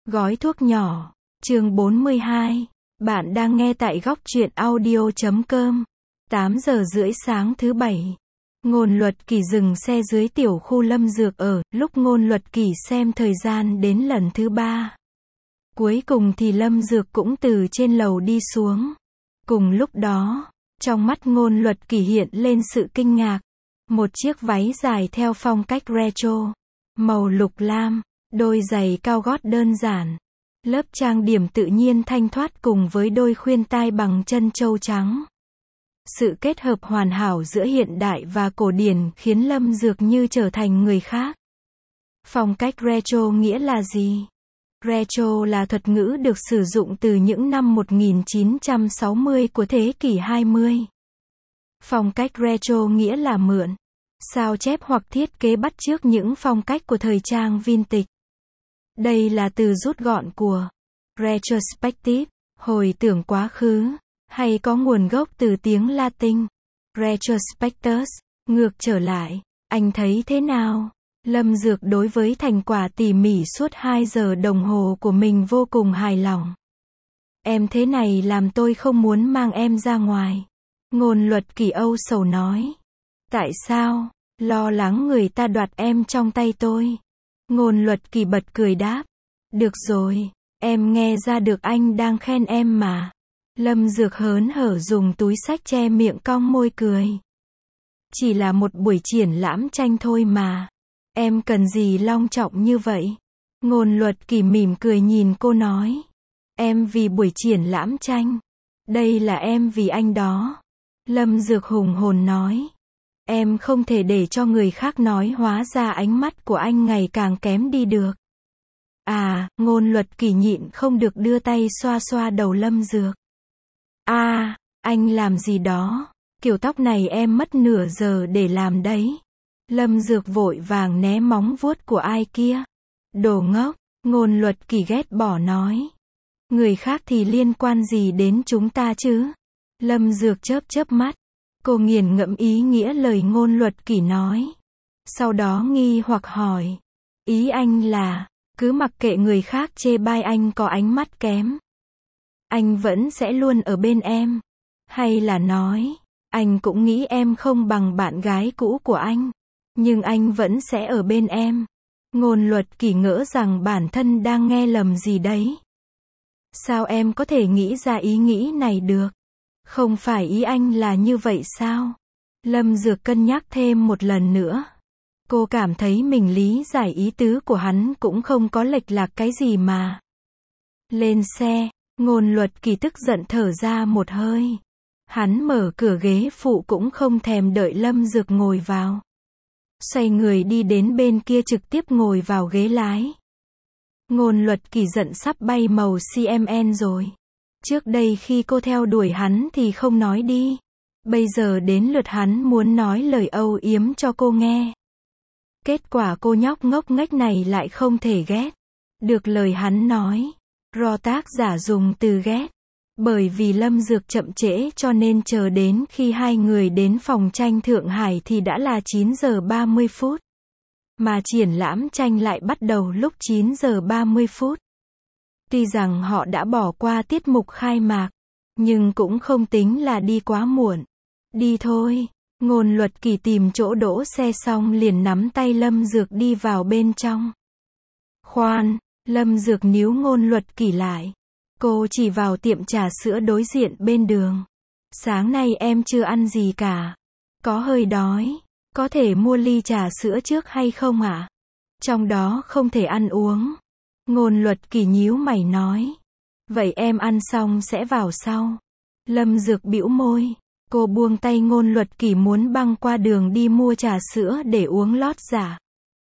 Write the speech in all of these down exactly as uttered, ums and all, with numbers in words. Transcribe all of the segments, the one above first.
Gói thuốc nhỏ, chương bốn mươi hai. Bạn đang nghe tại góc truyện audio chấm com. tám giờ rưỡi sáng thứ bảy. Ngôn Luật Kỳ dừng xe dưới tiểu khu Lâm Dược ở, lúc Ngôn Luật Kỳ xem thời gian đến lần thứ ba. Cuối cùng thì Lâm Dược cũng từ trên lầu đi xuống. Cùng lúc đó, trong mắt Ngôn Luật Kỳ hiện lên sự kinh ngạc. Một chiếc váy dài theo phong cách retro, màu lục lam, đôi giày cao gót đơn giản, lớp trang điểm tự nhiên thanh thoát cùng với đôi khuyên tai bằng chân châu trắng. Sự kết hợp hoàn hảo giữa hiện đại và cổ điển khiến Lâm Dược như trở thành người khác. Phong cách retro nghĩa là gì? Retro là thuật ngữ được sử dụng từ những năm một nghìn chín trăm sáu mươi của thế kỷ hai mươi. Phong cách retro nghĩa là mượn, sao chép hoặc thiết kế bắt chước những phong cách của thời trang vintage. Đây là từ rút gọn của retrospective, hồi tưởng quá khứ, hay có nguồn gốc từ tiếng Latin retrospectus, ngược trở lại. Anh thấy thế nào? Lâm Dược đối với thành quả tỉ mỉ suốt hai giờ đồng hồ của mình vô cùng hài lòng. Em thế này làm tôi không muốn mang em ra ngoài. Ngôn Luật Kỳ âu sầu nói. Tại sao? Lo lắng người ta đoạt em trong tay tôi. Ngôn Luật Kỳ bật cười đáp. Được rồi, em nghe ra được anh đang khen em mà. Lâm Dược hớn hở dùng túi xách che miệng cong môi cười. Chỉ là một buổi triển lãm tranh thôi mà. Em cần gì long trọng như vậy? Ngôn Luật Kỳ mỉm cười nhìn cô nói. Em vì buổi triển lãm tranh. Đây là em vì anh đó. Lâm Dược hùng hồn nói. Em không thể để cho người khác nói hóa ra ánh mắt của anh ngày càng kém đi được. À, Ngôn Luật Kỳ nhịn không được đưa tay xoa xoa đầu Lâm Dược. À, anh làm gì đó? Kiểu tóc này em mất nửa giờ để làm đấy. Lâm Dược vội vàng né móng vuốt của ai kia. Đồ ngốc, Ngôn Luật Kỳ ghét bỏ nói. Người khác thì liên quan gì đến chúng ta chứ? Lâm Dược chớp chớp mắt. Cô nghiền ngẫm ý nghĩa lời Ngôn Luật Kỳ nói. Sau đó nghi hoặc hỏi. Ý anh là, cứ mặc kệ người khác chê bai anh có ánh mắt kém, anh vẫn sẽ luôn ở bên em. Hay là nói, anh cũng nghĩ em không bằng bạn gái cũ của anh, nhưng anh vẫn sẽ ở bên em. Ngôn Luật Kỳ ngỡ rằng bản thân đang nghe lầm gì đấy. Sao em có thể nghĩ ra ý nghĩ này được? Không phải ý anh là như vậy sao? Lâm Dược cân nhắc thêm một lần nữa. Cô cảm thấy mình lý giải ý tứ của hắn cũng không có lệch lạc cái gì mà. Lên xe, Ngôn Luật Kỳ tức giận thở ra một hơi. Hắn mở cửa ghế phụ cũng không thèm đợi Lâm Dược ngồi vào. Xoay người đi đến bên kia trực tiếp ngồi vào ghế lái. Ngôn Luật Kỳ giận sắp bay màu xê em en rồi. Trước đây khi cô theo đuổi hắn thì không nói đi. Bây giờ đến lượt hắn muốn nói lời âu yếm cho cô nghe. Kết quả cô nhóc ngốc nghếch này lại không thể ghét được lời hắn nói. Do tác giả dùng từ ghét. Bởi vì Lâm Dược chậm trễ cho nên chờ đến khi hai người đến phòng tranh Thượng Hải thì đã là chín giờ ba mươi phút. Mà triển lãm tranh lại bắt đầu lúc chín giờ ba mươi phút. Tuy rằng họ đã bỏ qua tiết mục khai mạc, nhưng cũng không tính là đi quá muộn. Đi thôi. Ngôn Luật Kỳ tìm chỗ đỗ xe xong liền nắm tay Lâm Dược đi vào bên trong. Khoan, Lâm Dược níu Ngôn Luật Kỳ lại. Cô chỉ vào tiệm trà sữa đối diện bên đường. Sáng nay em chưa ăn gì cả. Có hơi đói. Có thể mua ly trà sữa trước hay không ạ? À? Trong đó không thể ăn uống. Ngôn Luật Kỳ nhíu mày nói. Vậy em ăn xong sẽ vào sau. Lâm Dược bĩu môi. Cô buông tay Ngôn Luật Kỳ muốn băng qua đường đi mua trà sữa để uống lót giả.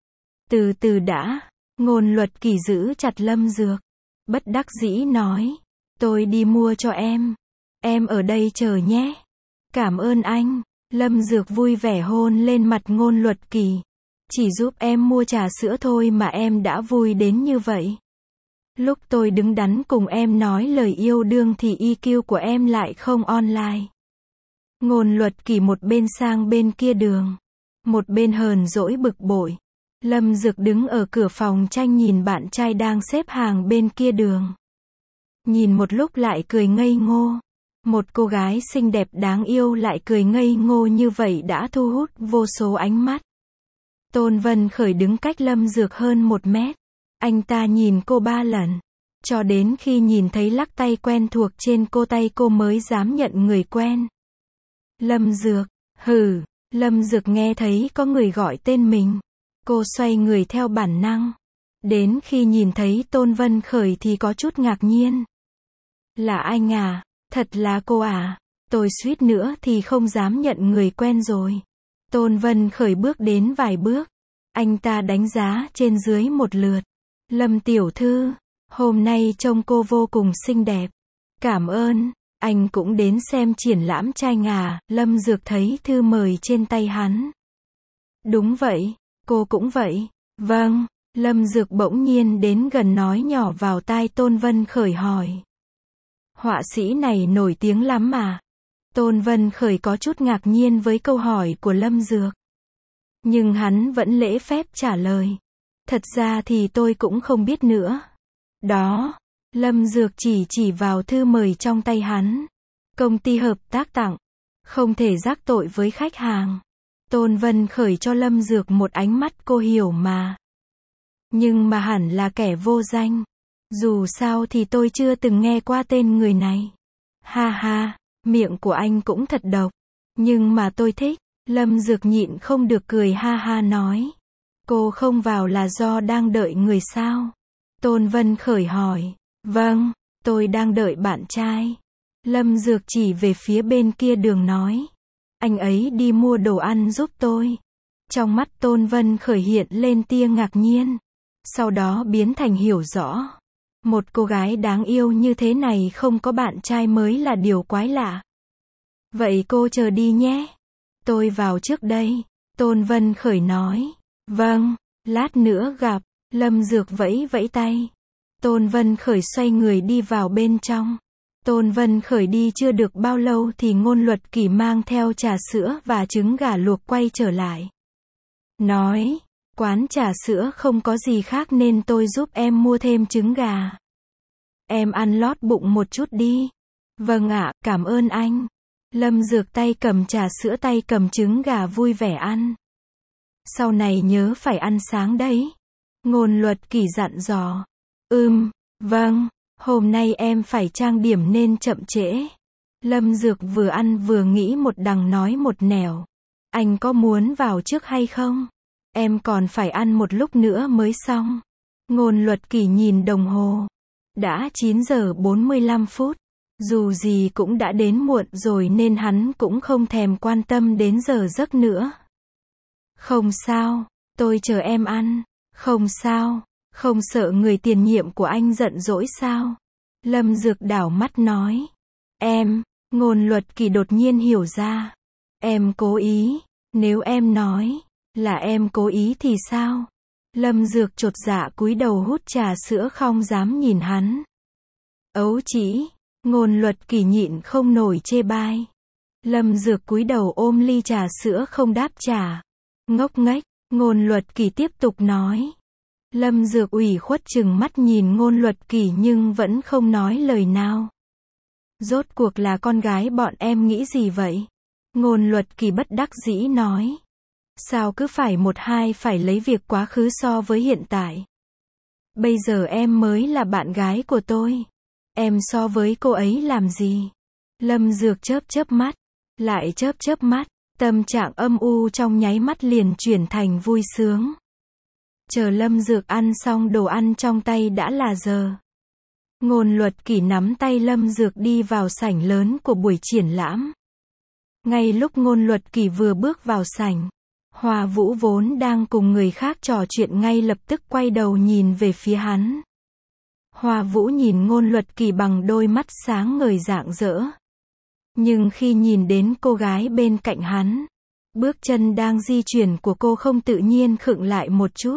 Từ từ đã. Ngôn Luật Kỳ giữ chặt Lâm Dược. Bất đắc dĩ nói. Tôi đi mua cho em. Em ở đây chờ nhé. Cảm ơn anh. Lâm Dược vui vẻ hôn lên mặt Ngôn Luật Kỳ. Chỉ giúp em mua trà sữa thôi mà em đã vui đến như vậy. Lúc tôi đứng đắn cùng em nói lời yêu đương thì i kiu của em lại không online. Ngôn Luật Kỳ một bên sang bên kia đường, một bên hờn dỗi bực bội. Lâm Dược đứng ở cửa phòng tranh nhìn bạn trai đang xếp hàng bên kia đường. Nhìn một lúc lại cười ngây ngô. Một cô gái xinh đẹp đáng yêu lại cười ngây ngô như vậy đã thu hút vô số ánh mắt. Tôn Vân Khởi đứng cách Lâm Dược hơn một mét. Anh ta nhìn cô ba lần. Cho đến khi nhìn thấy lắc tay quen thuộc trên cô tay cô mới dám nhận người quen. Lâm Dược, hừ, Lâm Dược nghe thấy có người gọi tên mình. Cô xoay người theo bản năng. Đến khi nhìn thấy Tôn Vân Khởi thì có chút ngạc nhiên. Là anh à, thật là cô à, tôi suýt nữa thì không dám nhận người quen rồi. Tôn Vân Khởi bước đến vài bước. Anh ta đánh giá trên dưới một lượt. Lâm tiểu thư, hôm nay trông cô vô cùng xinh đẹp. Cảm ơn, anh cũng đến xem triển lãm tranh à, Lâm Dược thấy thư mời trên tay hắn. Đúng vậy, cô cũng vậy. Vâng, Lâm Dược bỗng nhiên đến gần nói nhỏ vào tai Tôn Vân Khởi hỏi. Họa sĩ này nổi tiếng lắm mà. Tôn Vân Khởi có chút ngạc nhiên với câu hỏi của Lâm Dược. Nhưng hắn vẫn lễ phép trả lời. Thật ra thì tôi cũng không biết nữa. Đó, Lâm Dược chỉ chỉ vào thư mời trong tay hắn. Công ty hợp tác tặng. Không thể rắc tội với khách hàng. Tôn Vân Khởi cho Lâm Dược một ánh mắt cô hiểu mà. Nhưng mà hẳn là kẻ vô danh. Dù sao thì tôi chưa từng nghe qua tên người này. Ha ha, miệng của anh cũng thật độc. Nhưng mà tôi thích. Lâm Dược nhịn không được cười ha ha nói. Cô không vào là do đang đợi người sao? Tôn Vân Khởi hỏi. Vâng, tôi đang đợi bạn trai. Lâm Dược chỉ về phía bên kia đường nói. Anh ấy đi mua đồ ăn giúp tôi. Trong mắt Tôn Vân Khởi hiện lên tia ngạc nhiên. Sau đó biến thành hiểu rõ. Một cô gái đáng yêu như thế này không có bạn trai mới là điều quái lạ. Vậy cô chờ đi nhé. Tôi vào trước đây. Tôn Vân Khởi nói. Vâng, lát nữa gặp. Lâm Dược vẫy vẫy tay. Tôn Vân Khởi xoay người đi vào bên trong. Tôn Vân Khởi đi chưa được bao lâu thì Ngôn Luật Kỳ mang theo trà sữa và trứng gà luộc quay trở lại. Nói, quán trà sữa không có gì khác nên tôi giúp em mua thêm trứng gà. Em ăn lót bụng một chút đi. Vâng ạ, cảm ơn anh. Lâm Dược tay cầm trà sữa tay cầm trứng gà vui vẻ ăn. Sau này nhớ phải ăn sáng đấy. Ngôn Luật Kỳ dặn dò. Ừm, vâng, hôm nay em phải trang điểm nên chậm trễ. Lâm Dược vừa ăn vừa nghĩ một đằng nói một nẻo. Anh có muốn vào trước hay không? Em còn phải ăn một lúc nữa mới xong. Ngôn Luật Kỳ nhìn đồng hồ. Đã chín giờ bốn mươi lăm phút. Dù gì cũng đã đến muộn rồi nên hắn cũng không thèm quan tâm đến giờ giấc nữa. Không sao, tôi chờ em ăn. Không sao, không sợ người tiền nhiệm của anh giận dỗi sao? Lâm Dược đảo mắt nói. Em, Ngôn Luật Kỳ đột nhiên hiểu ra. Em cố ý, nếu em nói là em cố ý thì sao? Lâm Dược chột dạ cúi đầu hút trà sữa không dám nhìn hắn. Ấu chỉ, Ngôn Luật Kỳ nhịn không nổi chê bai. Lâm Dược cúi đầu ôm ly trà sữa không đáp trả. Ngốc nghếch, Ngôn Luật Kỳ tiếp tục nói. Lâm Dược ủy khuất chừng mắt nhìn Ngôn Luật Kỳ nhưng vẫn không nói lời nào. Rốt cuộc là con gái bọn em nghĩ gì vậy? Ngôn Luật Kỳ bất đắc dĩ nói. Sao cứ phải một hai phải lấy việc quá khứ so với hiện tại? Bây giờ em mới là bạn gái của tôi. Em so với cô ấy làm gì? Lâm Dược chớp chớp mắt. Lại chớp chớp mắt. Tâm trạng âm u trong nháy mắt liền chuyển thành vui sướng. Chờ Lâm Dược ăn xong đồ ăn trong tay đã là giờ. Ngôn Luật Kỳ nắm tay Lâm Dược đi vào sảnh lớn của buổi triển lãm. Ngay lúc Ngôn Luật Kỳ vừa bước vào sảnh, Hoa Vũ vốn đang cùng người khác trò chuyện ngay lập tức quay đầu nhìn về phía hắn. Hoa Vũ nhìn Ngôn Luật Kỳ bằng đôi mắt sáng ngời rạng rỡ. Nhưng khi nhìn đến cô gái bên cạnh hắn, bước chân đang di chuyển của cô không tự nhiên khựng lại một chút.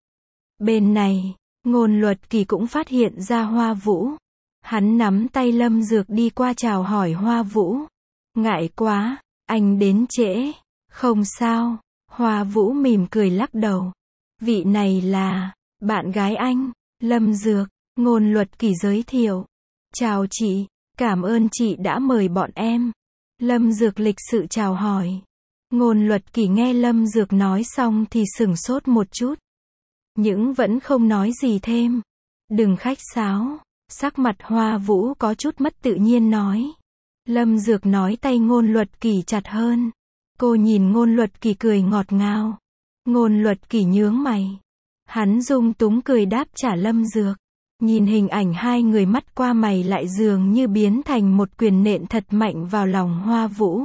Bên này, Ngôn Luật Kỳ cũng phát hiện ra Hoa Vũ. Hắn nắm tay Lâm Dược đi qua chào hỏi Hoa Vũ. Ngại quá, anh đến trễ. Không sao. Hoa Vũ mỉm cười lắc đầu. Vị này là bạn gái anh, Lâm Dược. Ngôn Luật Kỳ giới thiệu. Chào chị, cảm ơn chị đã mời bọn em. Lâm Dược lịch sự chào hỏi. Ngôn Luật Kỳ nghe Lâm Dược nói xong thì sửng sốt một chút. Nhưng vẫn không nói gì thêm. Đừng khách sáo. Sắc mặt Hoa Vũ có chút mất tự nhiên nói. Lâm Dược nói tay Ngôn Luật Kỳ chặt hơn. Cô nhìn Ngôn Luật Kỳ cười ngọt ngào. Ngôn Luật Kỳ nhướng mày. Hắn dung túng cười đáp trả Lâm Dược. Nhìn hình ảnh hai người mắt qua mày lại dường như biến thành một quyền nện thật mạnh vào lòng Hoa Vũ.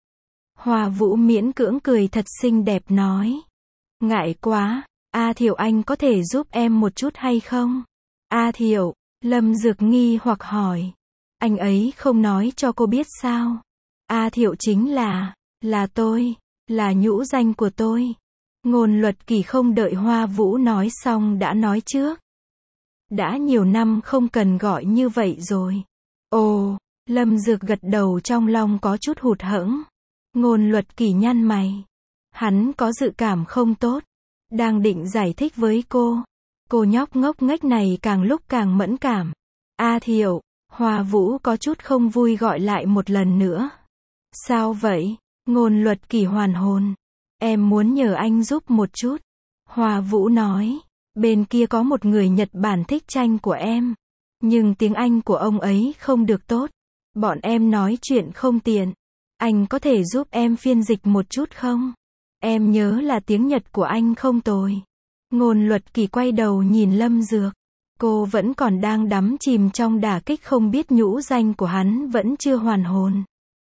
Hoa Vũ miễn cưỡng cười thật xinh đẹp nói. Ngại quá, A Thiệu anh có thể giúp em một chút hay không? A Thiệu, Lâm Dược nghi hoặc hỏi. Anh ấy không nói cho cô biết sao? A Thiệu chính là, là tôi, là nhũ danh của tôi. Ngôn Luật Kỳ không đợi Hoa Vũ nói xong đã nói trước. Đã nhiều năm không cần gọi như vậy rồi. Ồ, Lâm Dược gật đầu trong lòng có chút hụt hẫng. Ngôn Luật Kỳ nhăn mày. Hắn có dự cảm không tốt. Đang định giải thích với cô. Cô nhóc ngốc nghếch này càng lúc càng mẫn cảm. A Thiệu, Hoa Vũ có chút không vui gọi lại một lần nữa. Sao vậy? Ngôn Luật Kỳ hoàn hồn. Em muốn nhờ anh giúp một chút. Hoa Vũ nói. Bên kia có một người Nhật Bản thích tranh của em. Nhưng tiếng Anh của ông ấy không được tốt. Bọn em nói chuyện không tiện. Anh có thể giúp em phiên dịch một chút không? Em nhớ là tiếng Nhật của anh không tồi. Ngôn Luật Kỳ quay đầu nhìn Lâm Dược. Cô vẫn còn đang đắm chìm trong đả kích không biết nhũ danh của hắn vẫn chưa hoàn hồn.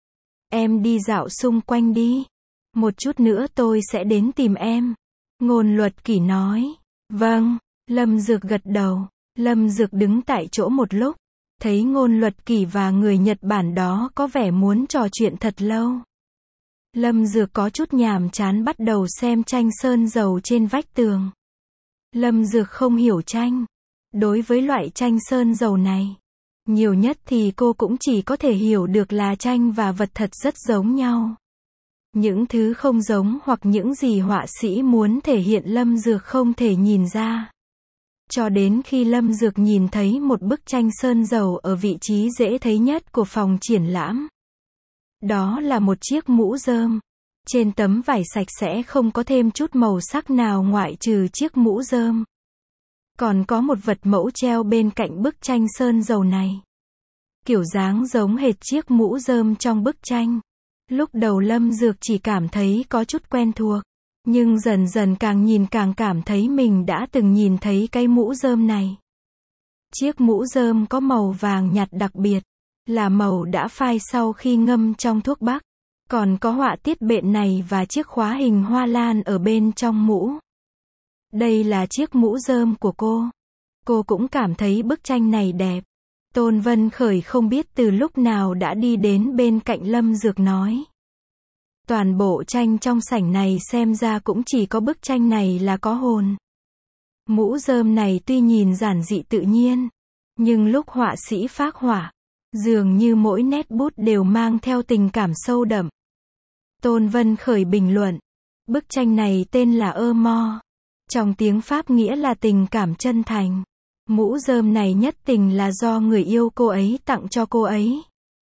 Em đi dạo xung quanh đi. Một chút nữa tôi sẽ đến tìm em. Ngôn Luật Kỳ nói. Vâng, Lâm Dược gật đầu. Lâm Dược đứng tại chỗ một lúc. Thấy Ngôn Luật Kỳ và người Nhật Bản đó có vẻ muốn trò chuyện thật lâu. Lâm Dược có chút nhàm chán bắt đầu xem tranh sơn dầu trên vách tường. Lâm Dược không hiểu tranh. Đối với loại tranh sơn dầu này, nhiều nhất thì cô cũng chỉ có thể hiểu được là tranh và vật thật rất giống nhau. Những thứ không giống hoặc những gì họa sĩ muốn thể hiện Lâm Dược không thể nhìn ra. Cho đến khi Lâm Dược nhìn thấy một bức tranh sơn dầu ở vị trí dễ thấy nhất của phòng triển lãm. Đó là một chiếc mũ rơm. Trên tấm vải sạch sẽ không có thêm chút màu sắc nào ngoại trừ chiếc mũ rơm. Còn có một vật mẫu treo bên cạnh bức tranh sơn dầu này. Kiểu dáng giống hệt chiếc mũ rơm trong bức tranh. Lúc đầu Lâm Dược chỉ cảm thấy có chút quen thuộc. Nhưng dần dần càng nhìn càng cảm thấy mình đã từng nhìn thấy cái mũ rơm này. Chiếc mũ rơm có màu vàng nhạt đặc biệt. Là màu đã phai sau khi ngâm trong thuốc bắc. Còn có họa tiết bện này và chiếc khóa hình hoa lan ở bên trong mũ. Đây là chiếc mũ rơm của cô. Cô cũng cảm thấy bức tranh này đẹp. Tôn Vân Khởi không biết từ lúc nào đã đi đến bên cạnh Lâm Dược nói. Toàn bộ tranh trong sảnh này xem ra cũng chỉ có bức tranh này là có hồn. Mũ rơm này tuy nhìn giản dị tự nhiên, nhưng lúc họa sĩ phác họa, dường như mỗi nét bút đều mang theo tình cảm sâu đậm. Tôn Vân Khởi bình luận. Bức tranh này tên là Amour. Trong tiếng Pháp nghĩa là tình cảm chân thành. Mũ rơm này nhất tình là do người yêu cô ấy tặng cho cô ấy.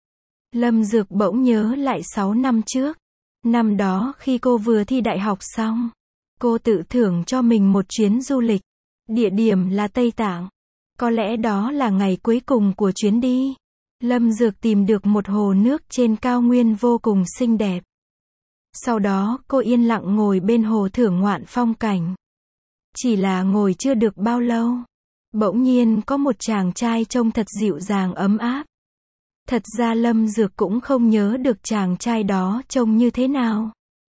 Lâm Dược bỗng nhớ lại sáu năm trước. Năm đó khi cô vừa thi đại học xong, cô tự thưởng cho mình một chuyến du lịch. Địa điểm là Tây Tạng. Có lẽ đó là ngày cuối cùng của chuyến đi. Lâm Dược tìm được một hồ nước trên cao nguyên vô cùng xinh đẹp. Sau đó cô yên lặng ngồi bên hồ thưởng ngoạn phong cảnh. Chỉ là ngồi chưa được bao lâu. Bỗng nhiên có một chàng trai trông thật dịu dàng ấm áp. Thật ra Lâm Dược cũng không nhớ được chàng trai đó trông như thế nào.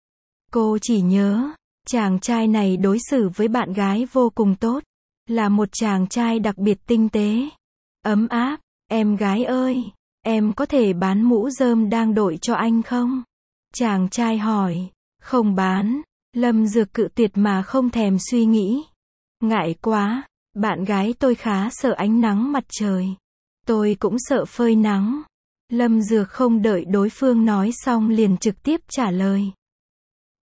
Cô chỉ nhớ, chàng trai này đối xử với bạn gái vô cùng tốt. Là một chàng trai đặc biệt tinh tế, ấm áp. Em gái ơi, em có thể bán mũ rơm đang đội cho anh không? Chàng trai hỏi. Không bán. Lâm Dược cự tuyệt mà không thèm suy nghĩ. Ngại quá, bạn gái tôi khá sợ ánh nắng mặt trời. Tôi cũng sợ phơi nắng. Lâm Dược không đợi đối phương nói xong liền trực tiếp trả lời.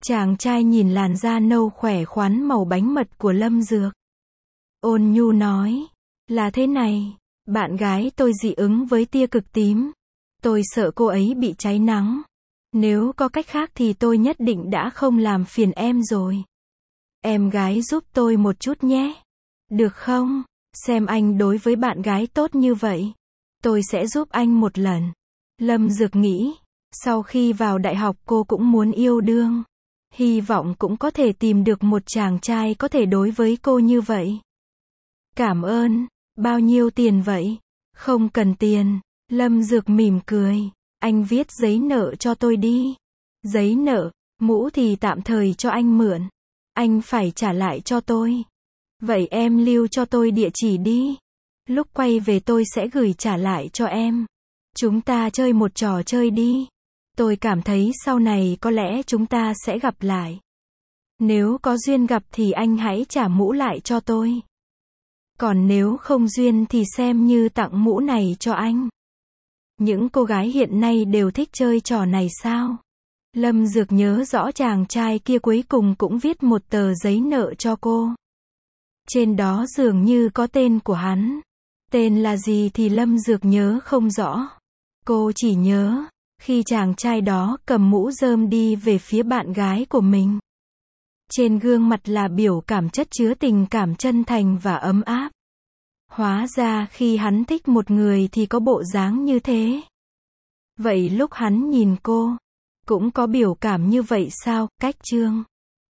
Chàng trai nhìn làn da nâu khỏe khoắn màu bánh mật của Lâm Dược. Ôn nhu nói, là thế này, bạn gái tôi dị ứng với tia cực tím. Tôi sợ cô ấy bị cháy nắng. Nếu có cách khác thì tôi nhất định đã không làm phiền em rồi. Em gái giúp tôi một chút nhé. Được không? Xem anh đối với bạn gái tốt như vậy. Tôi sẽ giúp anh một lần. Lâm Dược nghĩ, sau khi vào đại học cô cũng muốn yêu đương. Hy vọng cũng có thể tìm được một chàng trai có thể đối với cô như vậy. Cảm ơn. Bao nhiêu tiền vậy? Không cần tiền. Lâm Dược mỉm cười. Anh viết giấy nợ cho tôi đi. Giấy nợ, mũ thì tạm thời cho anh mượn. Anh phải trả lại cho tôi. Vậy em lưu cho tôi địa chỉ đi. Lúc quay về tôi sẽ gửi trả lại cho em. Chúng ta chơi một trò chơi đi. Tôi cảm thấy sau này có lẽ chúng ta sẽ gặp lại. Nếu có duyên gặp thì anh hãy trả mũ lại cho tôi. Còn nếu không duyên thì xem như tặng mũ này cho anh. Những cô gái hiện nay đều thích chơi trò này sao? Lâm Dược nhớ rõ chàng trai kia cuối cùng cũng viết một tờ giấy nợ cho cô. Trên đó dường như có tên của hắn. Tên là gì thì Lâm Dược nhớ không rõ. Cô chỉ nhớ, khi chàng trai đó cầm mũ rơm đi về phía bạn gái của mình. Trên gương mặt là biểu cảm chất chứa tình cảm chân thành và ấm áp. Hóa ra khi hắn thích một người thì có bộ dáng như thế. Vậy lúc hắn nhìn cô, cũng có biểu cảm như vậy sao? Cách chương